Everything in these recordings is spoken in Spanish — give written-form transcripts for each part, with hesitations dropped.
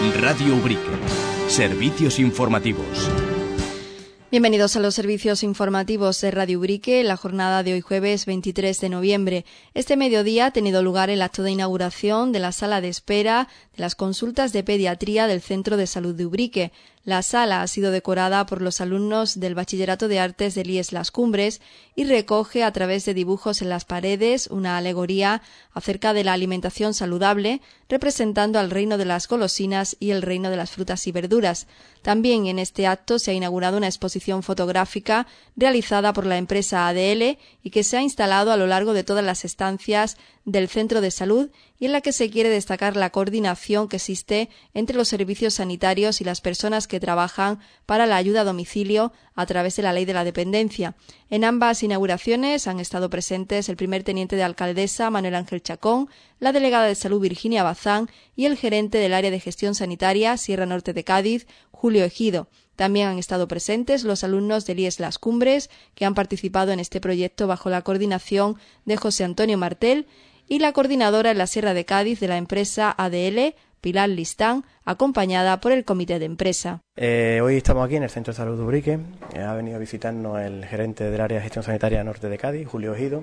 Radio Ubrique. Servicios informativos. Bienvenidos a los servicios informativos de Radio Ubrique. La jornada de hoy jueves 23 de noviembre. Este mediodía ha tenido lugar el acto de inauguración de la sala de espera de las consultas de pediatría del Centro de Salud de Ubrique. La sala ha sido decorada por los alumnos del Bachillerato de Artes del IES Las Cumbres y recoge a través de dibujos en las paredes una alegoría acerca de la alimentación saludable, representando al reino de las golosinas y el reino de las frutas y verduras. También en este acto se ha inaugurado una exposición fotográfica realizada por la empresa ADL y que se ha instalado a lo largo de todas las estancias del centro de salud y en la que se quiere destacar la coordinación que existe entre los servicios sanitarios y las personas que trabajan para la ayuda a domicilio a través de la Ley de la Dependencia. En ambas inauguraciones han estado presentes el primer teniente de alcaldesa Manuel Ángel Chacón, la delegada de Salud Virginia Bazán y el gerente del área de gestión sanitaria Sierra Norte de Cádiz, Julio Ejido. También han estado presentes los alumnos del IES Las Cumbres, que han participado en este proyecto bajo la coordinación de José Antonio Martel, y la coordinadora en la Sierra de Cádiz de la empresa ADL, Pilar Listán, acompañada por el comité de empresa. Hoy estamos aquí en el Centro de Salud de Ubrique. Ha venido a visitarnos el gerente del área de gestión sanitaria Norte de Cádiz, Julio Ejido,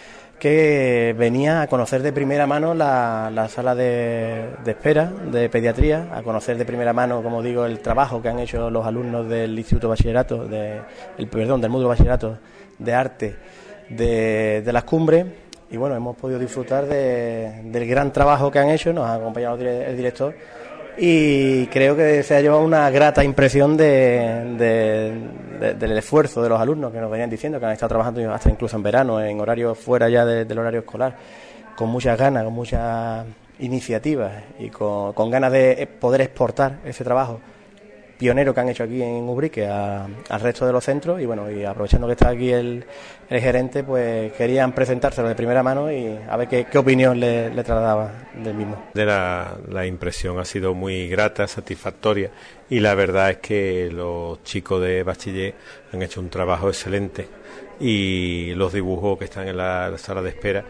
que venía a conocer de primera mano la sala de espera de pediatría, a conocer de primera mano, como digo, el trabajo que han hecho los alumnos del Instituto Bachillerato, del módulo Bachillerato de Arte de Las Cumbres. Y bueno, hemos podido disfrutar del gran trabajo que han hecho, nos ha acompañado el director y creo que se ha llevado una grata impresión del esfuerzo de los alumnos, que nos venían diciendo que han estado trabajando hasta incluso en verano, en horarios fuera ya del horario escolar, con muchas ganas, con muchas iniciativas y con ganas de poder exportar ese trabajo pionero que han hecho aquí en Ubrique al resto de los centros. Y bueno, y aprovechando que está aquí el gerente, pues querían presentárselo de primera mano y a ver qué opinión le trasladaba del mismo. La impresión ha sido muy grata, satisfactoria, y la verdad es que los chicos de bachiller han hecho un trabajo excelente y los dibujos que están en la sala de espera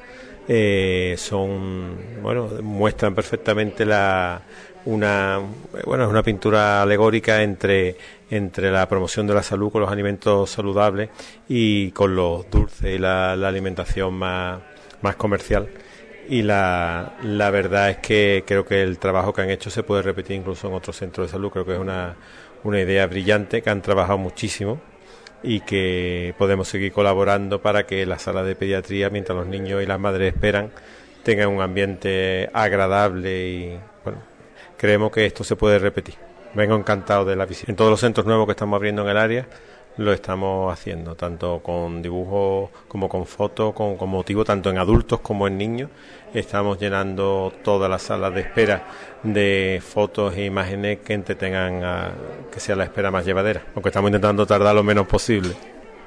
muestran perfectamente una pintura alegórica entre la promoción de la salud con los alimentos saludables y con los dulces y la alimentación más comercial. Y la verdad es que creo que el trabajo que han hecho se puede repetir incluso en otros centros de salud. Creo que es una idea brillante, que han trabajado muchísimo y que podemos seguir colaborando para que la sala de pediatría, mientras los niños y las madres esperan, tengan un ambiente agradable y creemos que esto se puede repetir. Vengo encantado de la visita. En todos los centros nuevos que estamos abriendo en el área lo estamos haciendo, tanto con dibujos como con fotos, con motivo, tanto en adultos como en niños. Estamos llenando todas las salas de espera de fotos e imágenes que entretengan que sea la espera más llevadera, aunque estamos intentando tardar lo menos posible.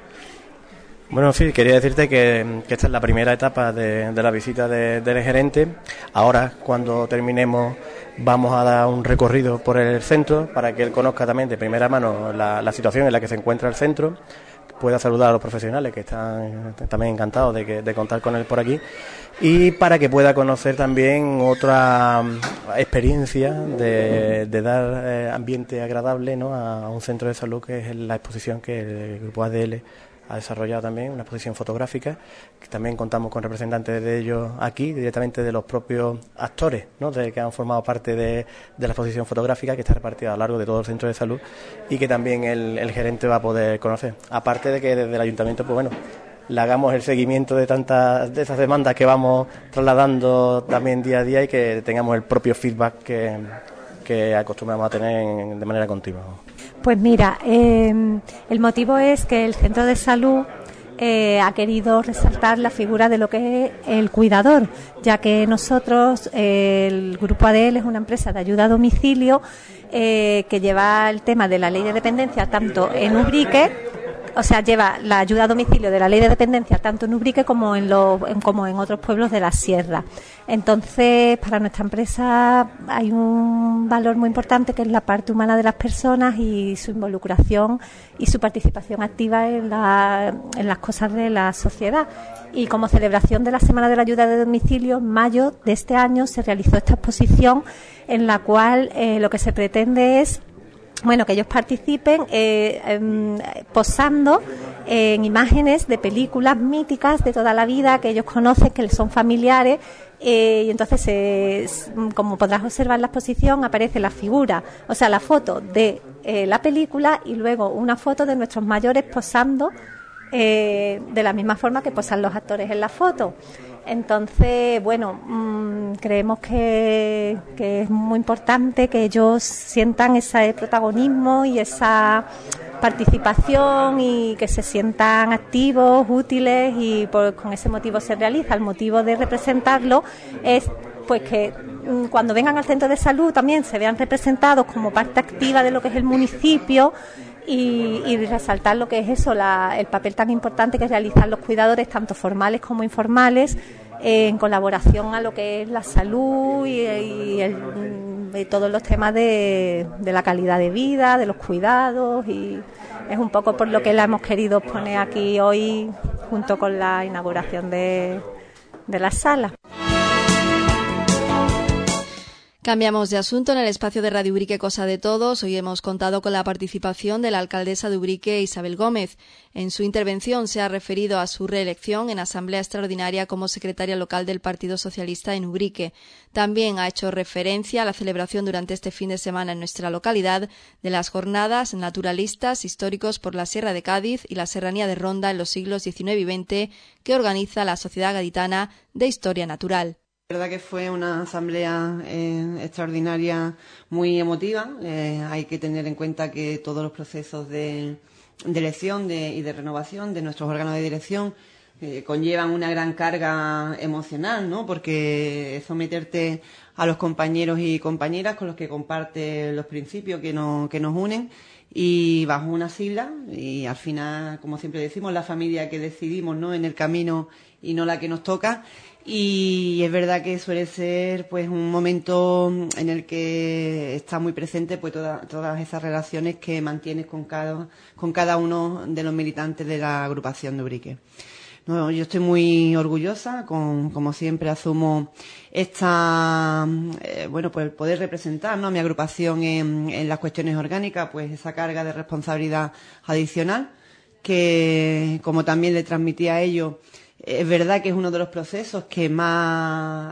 Bueno, sí, quería decirte que esta es la primera etapa de la visita del gerente. Ahora, cuando terminemos, vamos a dar un recorrido por el centro para que él conozca también de primera mano la situación en la que se encuentra el centro, pueda saludar a los profesionales que están también encantados de contar con él por aquí, y para que pueda conocer también otra experiencia de dar ambiente agradable, ¿no?, a un centro de salud, que es la exposición que el grupo ADL ha desarrollado también, una exposición fotográfica, que también contamos con representantes de ellos aquí, directamente de los propios actores, ¿no?, que han formado parte de la exposición fotográfica, que está repartida a lo largo de todo el centro de salud y que también el gerente va a poder conocer. Aparte de que desde el ayuntamiento, pues bueno, le hagamos el seguimiento de esas demandas que vamos trasladando también día a día y que tengamos el propio feedback que acostumbramos a tener de manera continua. Pues mira, el motivo es que el centro de salud ha querido resaltar la figura de lo que es el cuidador, ya que nosotros, el Grupo ADL es una empresa de ayuda a domicilio que lleva el tema de la ley de dependencia tanto en Ubrique o sea, lleva la ayuda a domicilio de la Ley de Dependencia tanto en Ubrique como en otros pueblos de la Sierra. Entonces, para nuestra empresa hay un valor muy importante que es la parte humana de las personas y su involucración y su participación activa en las cosas de la sociedad. Y como celebración de la Semana de la Ayuda de Domicilio, en mayo de este año se realizó esta exposición en la cual lo que se pretende es que ellos participen posando en imágenes de películas míticas de toda la vida que ellos conocen, que les son familiares, y entonces, como podrás observar en la exposición, aparece la figura, o sea, la foto de la película y luego una foto de nuestros mayores posando de la misma forma que posan los actores en la foto. Entonces, creemos que es muy importante que ellos sientan ese protagonismo y esa participación y que se sientan activos, útiles y con ese motivo se realiza. El motivo de representarlo es pues que cuando vengan al centro de salud también se vean representados como parte activa de lo que es el municipio y resaltar lo que es eso, el papel tan importante que realizan los cuidadores, tanto formales como informales, en colaboración a lo que es la salud y todos los temas de la calidad de vida, de los cuidados, y es un poco por lo que la hemos querido poner aquí hoy junto con la inauguración de la sala. Cambiamos de asunto. En el espacio de Radio Ubrique Cosa de Todos, hoy hemos contado con la participación de la alcaldesa de Ubrique, Isabel Gómez. En su intervención se ha referido a su reelección en Asamblea Extraordinaria como secretaria local del Partido Socialista en Ubrique. También ha hecho referencia a la celebración durante este fin de semana en nuestra localidad de las jornadas naturalistas históricos por la Sierra de Cádiz y la Serranía de Ronda en los siglos XIX y XX que organiza la Sociedad Gaditana de Historia Natural. La verdad que fue una asamblea extraordinaria, muy emotiva. Hay que tener en cuenta que todos los procesos de elección y de renovación de nuestros órganos de dirección conllevan una gran carga emocional, ¿no? Porque someterte a los compañeros y compañeras con los que comparte los principios que nos unen y bajo una sigla, y al final, como siempre decimos, la familia que decidimos, ¿no?, en el camino y no la que nos toca. Y es verdad que suele ser pues un momento en el que está muy presente pues todas esas relaciones que mantienes con cada uno de los militantes de la agrupación de Ubrique. No, yo estoy muy orgullosa, como siempre asumo pues el poder representar, ¿no?, a mi agrupación en las cuestiones orgánicas, pues esa carga de responsabilidad adicional que, como también le transmití a ellos, es verdad que es uno de los procesos que más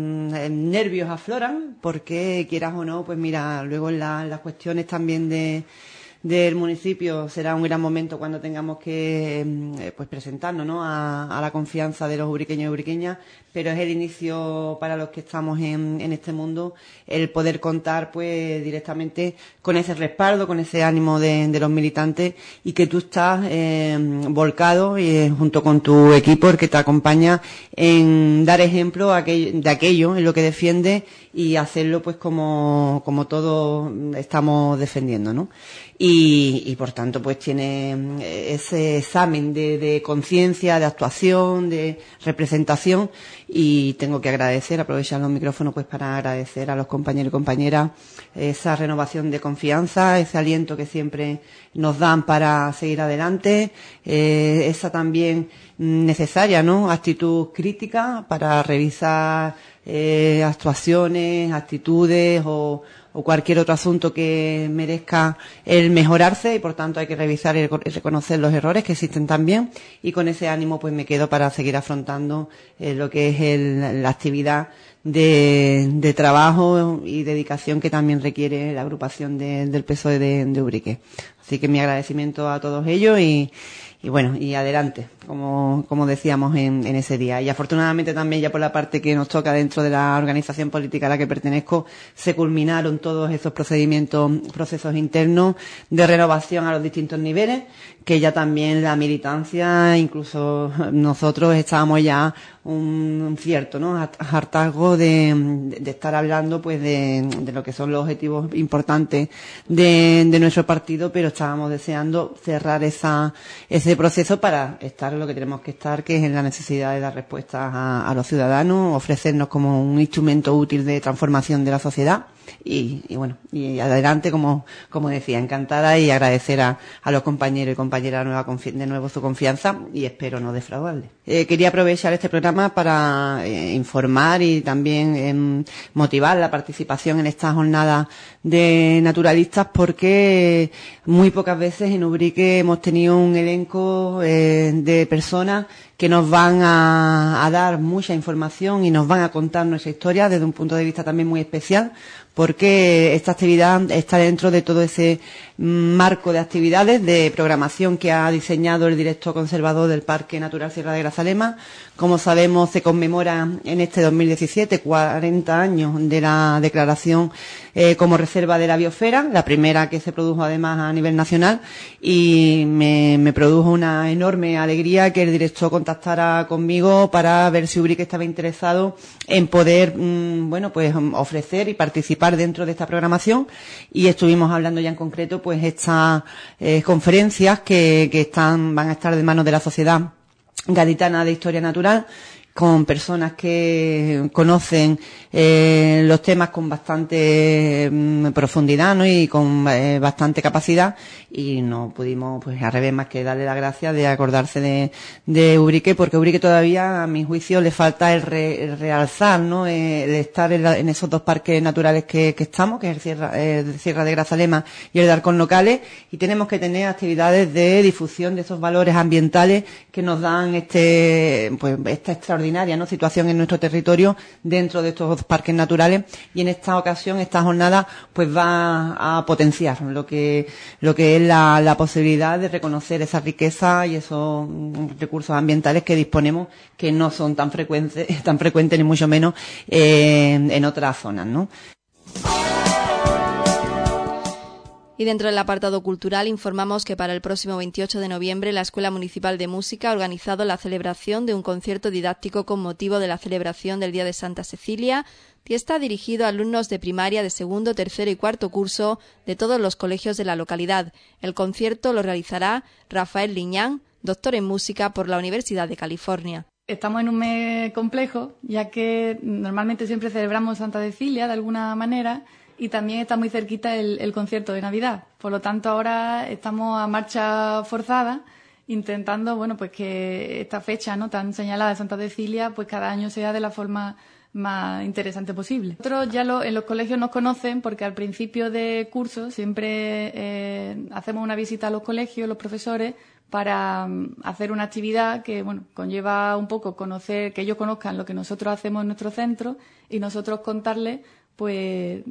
nervios afloran, porque quieras o no, pues mira, luego en las cuestiones también del municipio será un gran momento cuando tengamos que pues presentarnos, ¿no?, a la confianza de los ubriqueños y ubriqueñas, pero es el inicio para los que estamos en este mundo el poder contar pues directamente con ese respaldo, con ese ánimo de los militantes, y que tú estás volcado junto con tu equipo, el que te acompaña, en dar ejemplo de aquello en lo que defiende y hacerlo pues como todos estamos defendiendo, ¿no? Y por tanto pues tiene ese examen de conciencia, de actuación, de representación, y tengo que aprovechar los micrófonos pues para agradecer a los compañeros y compañeras esa renovación de confianza, ese aliento que siempre nos dan para seguir adelante, esa también necesaria, ¿no?, actitud crítica para revisar actuaciones, actitudes o cualquier otro asunto que merezca el mejorarse, y por tanto hay que revisar y reconocer los errores que existen también, y con ese ánimo pues me quedo para seguir afrontando lo que es la actividad de trabajo y dedicación que también requiere la agrupación del PSOE de Ubrique. Así que mi agradecimiento a todos ellos y adelante, como decíamos en ese día. Y afortunadamente también, ya por la parte que nos toca dentro de la organización política a la que pertenezco, se culminaron todos esos procesos internos de renovación a los distintos niveles, que ya también la militancia, incluso nosotros, estábamos ya un cierto, ¿no?, hartazgo de estar hablando pues de lo que son los objetivos importantes de nuestro partido, pero estábamos deseando cerrar ese proceso para estar en lo que tenemos que estar, que es en la necesidad de dar respuestas a los ciudadanos, ofrecernos como un instrumento útil de transformación de la sociedad. Y bueno, y adelante, como decía, encantada, y agradecer a los compañeros y compañeras de nuevo su confianza, y espero no defraudarles. Quería aprovechar este programa para informar y también motivar la participación en esta jornada de naturalistas, porque muy pocas veces en Ubrique hemos tenido un elenco de personas que nos van a dar mucha información y nos van a contar nuestra historia desde un punto de vista también muy especial, porque esta actividad está dentro de todo ese marco de actividades de programación que ha diseñado el director conservador del Parque Natural Sierra de Grazalema. Como sabemos, se conmemora en este 2017 40 años de la declaración como reserva de la biosfera, la primera que se produjo además a nivel nacional, y me produjo una enorme alegría que el director contactara conmigo para ver si Ubrique estaba interesado en poder pues ofrecer y participar dentro de esta programación, y estuvimos hablando ya en concreto pues estas conferencias que van a estar de manos de la Sociedad Gaditana de Historia Natural, con personas que conocen los temas con bastante profundidad, ¿no? Y con bastante capacidad, y no pudimos, pues al revés, más que darle las gracias de acordarse de Ubrique, porque a Ubrique todavía, a mi juicio, le falta el realzar, ¿no? El estar en esos dos parques naturales que estamos, que es el Sierra de Grazalema y el de Arcón Locales, y tenemos que tener actividades de difusión de esos valores ambientales que nos dan esta extraordinaria, ¿no?, situación en nuestro territorio dentro de estos parques naturales, y en esta ocasión esta jornada pues va a potenciar lo que es la posibilidad de reconocer esa riqueza y esos recursos ambientales que disponemos, que no son tan frecuentes ni mucho menos en otras zonas, ¿no? Y dentro del apartado cultural informamos que para el próximo 28 de noviembre la Escuela Municipal de Música ha organizado la celebración de un concierto didáctico con motivo de la celebración del Día de Santa Cecilia, y está dirigido a alumnos de primaria de segundo, tercero y cuarto curso de todos los colegios de la localidad. El concierto lo realizará Rafael Liñán, doctor en música por la Universidad de California. Estamos en un mes complejo, ya que normalmente siempre celebramos Santa Cecilia de alguna manera, y también está muy cerquita el concierto de Navidad. Por lo tanto, ahora estamos a marcha forzada, intentando, pues que esta fecha, ¿no?, tan señalada de Santa Cecilia, pues cada año sea de la forma más interesante posible. Nosotros ya en los colegios nos conocen, porque al principio de curso siempre hacemos una visita a los colegios, los profesores, para hacer una actividad que conlleva un poco conocer, que ellos conozcan lo que nosotros hacemos en nuestro centro, y nosotros contarles pues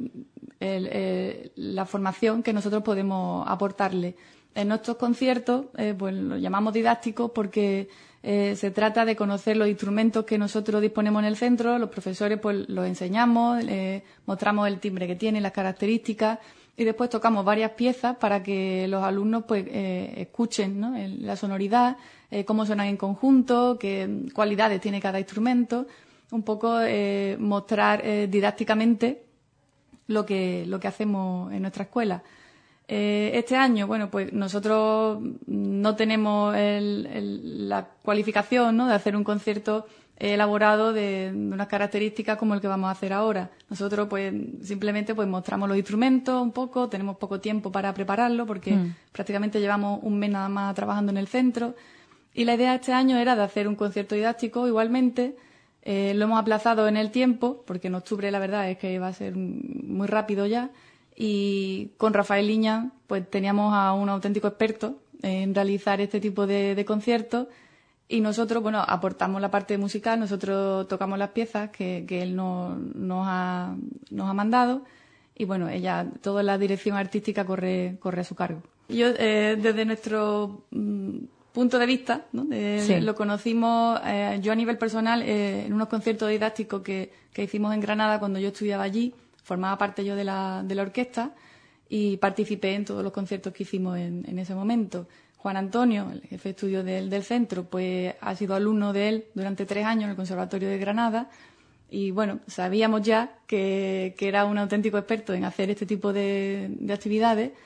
la formación que nosotros podemos aportarle. En nuestros conciertos pues lo llamamos didácticos porque se trata de conocer los instrumentos que nosotros disponemos en el centro. Los profesores pues los enseñamos, mostramos el timbre que tiene, las características, y después tocamos varias piezas para que los alumnos pues escuchen, ¿no?, la sonoridad, cómo suenan en conjunto, qué cualidades tiene cada instrumento. Un poco mostrar didácticamente lo que hacemos en nuestra escuela. Este año, pues nosotros no tenemos la cualificación, ¿no?, de hacer un concierto elaborado de unas características como el que vamos a hacer ahora. Nosotros pues simplemente pues mostramos los instrumentos un poco, tenemos poco tiempo para prepararlo porque prácticamente llevamos un mes nada más trabajando en el centro, y la idea este año era de hacer un concierto didáctico igualmente. Lo hemos aplazado en el tiempo, porque en octubre la verdad es que va a ser muy rápido ya, y con Rafael Liñán pues teníamos a un auténtico experto en realizar este tipo de conciertos, y nosotros aportamos la parte musical, nosotros tocamos las piezas que él nos ha mandado, y ella, toda la dirección artística corre a su cargo. Yo desde nuestro punto de vista, ¿no?, sí, lo conocimos yo a nivel personal en unos conciertos didácticos que hicimos en Granada cuando yo estudiaba allí. Formaba parte yo de la orquesta y participé en todos los conciertos que hicimos en ese momento. Juan Antonio, el jefe de estudio del centro, pues ha sido alumno de él durante 3 años en el Conservatorio de Granada, y sabíamos ya que era un auténtico experto en hacer este tipo de actividades.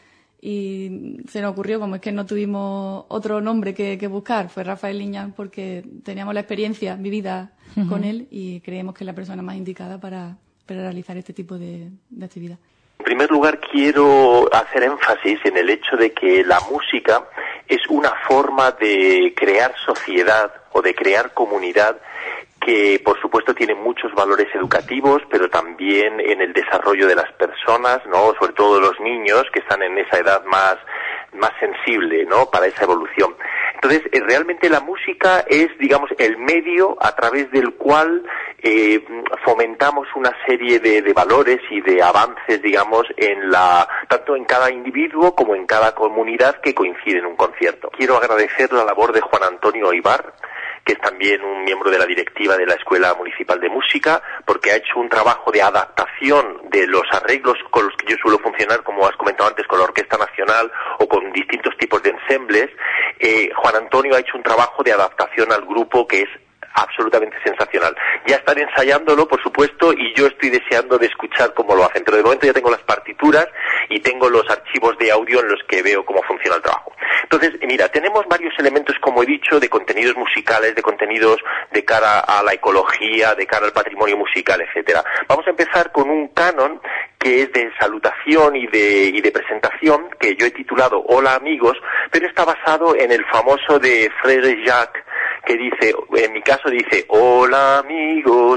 y se nos ocurrió, como es que no tuvimos otro nombre que buscar, fue Rafael Liñán, porque teníamos la experiencia vivida con él y creemos que es la persona más indicada para realizar este tipo de actividad. En primer lugar, quiero hacer énfasis en el hecho de que la música es una forma de crear sociedad o de crear comunidad que, por supuesto, tiene muchos valores educativos, pero también en el desarrollo de las personas, ¿no? Sobre todo los niños, que están en esa edad más sensible, ¿no? Para esa evolución. Entonces, realmente la música es, digamos, el medio a través del cual fomentamos una serie de valores y de avances, digamos, tanto en cada individuo como en cada comunidad que coincide en un concierto. Quiero agradecer la labor de Juan Antonio Ibar, que es también un miembro de la directiva de la Escuela Municipal de Música, porque ha hecho un trabajo de adaptación de los arreglos con los que yo suelo funcionar, como has comentado antes, con la Orquesta Nacional o con distintos tipos de ensembles. Juan Antonio ha hecho un trabajo de adaptación al grupo que es absolutamente sensacional. Ya están ensayándolo, por supuesto, y yo estoy deseando de escuchar cómo lo hacen, pero de momento ya tengo las partituras y tengo los archivos de audio en los que veo cómo funciona el trabajo. Entonces, mira, tenemos varios elementos, como he dicho, de contenidos musicales, de contenidos de cara a la ecología, de cara al patrimonio musical, etcétera. Vamos a empezar con un canon que es de salutación y de presentación, que yo he titulado Hola amigos, pero está basado en el famoso de Frédéric Jacques, que dice, en mi caso dice, hola amigos,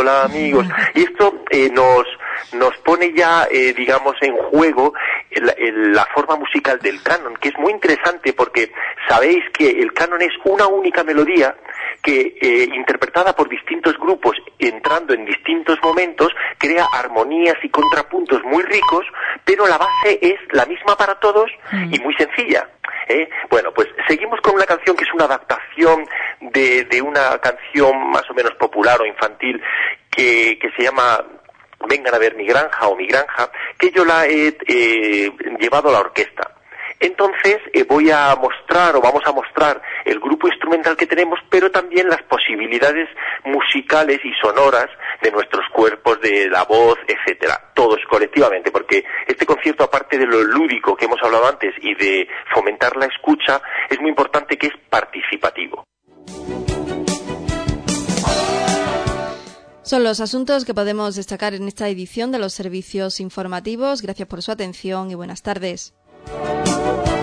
y esto nos pone ya, digamos, en juego la forma musical del canon, que es muy interesante porque sabéis que el canon es una única melodía que, interpretada por distintos grupos, entrando en distintos momentos, crea armonías y contrapuntos muy ricos, pero la base es la misma para todos y muy sencilla. Bueno, pues seguimos con una canción que es una adaptación de una canción más o menos popular o infantil que se llama Vengan a ver mi granja o mi granja, que yo la he llevado a la orquesta. Entonces vamos a mostrar el grupo instrumental que tenemos, pero también las posibilidades musicales y sonoras de nuestros cuerpos, de la voz, etcétera, todos colectivamente, porque este concierto, aparte de lo lúdico que hemos hablado antes y de fomentar la escucha, es muy importante que es participativo. Son los asuntos que podemos destacar en esta edición de los servicios informativos. Gracias por su atención y buenas tardes.